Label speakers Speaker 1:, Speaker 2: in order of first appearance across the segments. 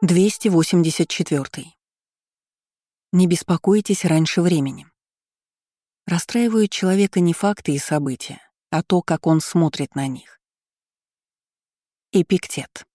Speaker 1: 284. Не беспокойтесь раньше времени. Расстраивают человека не факты и события, а то, как он смотрит на них. Эпиктет.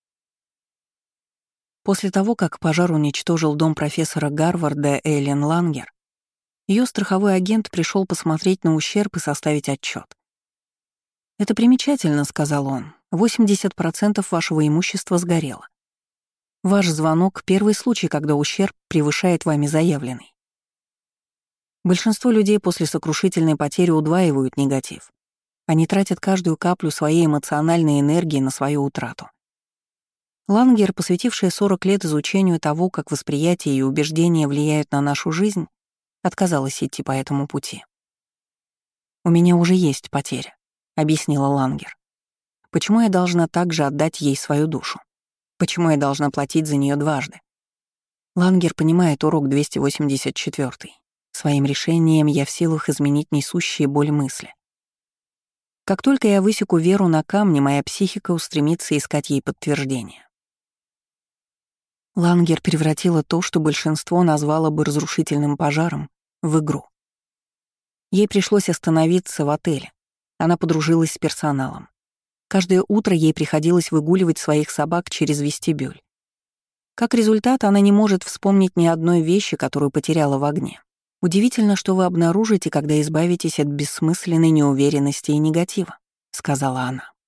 Speaker 1: После того, как пожар уничтожил дом профессора Гарварда Эллен Лангер, ее страховой агент пришел посмотреть на ущерб и составить отчет. «Это примечательно», — сказал он, — 80% вашего имущества сгорело. Ваш звонок — первый случай, когда ущерб превышает вами заявленный. Большинство людей после сокрушительной потери удваивают негатив. Они тратят каждую каплю своей эмоциональной энергии на свою утрату. Лангер, посвятившая 40 лет изучению того, как восприятие и убеждения влияют на нашу жизнь, отказалась идти по этому пути. «У меня уже есть потеря», — объяснила Лангер. «Почему я должна также отдать ей свою душу? Почему я должна платить за нее дважды?» Лангер понимает урок 284. Своим решением я в силах изменить несущие боль мысли. Как только я высеку веру на камне, моя психика устремится искать ей подтверждение. Лангер превратила то, что большинство назвало бы разрушительным пожаром, в игру. Ей пришлось остановиться в отеле. Она подружилась с персоналом. Каждое утро ей приходилось выгуливать своих собак через вестибюль. Как результат, она не может вспомнить ни одной вещи, которую потеряла в огне. «Удивительно, что вы обнаружите, когда избавитесь от бессмысленной неуверенности и негатива», — сказала она.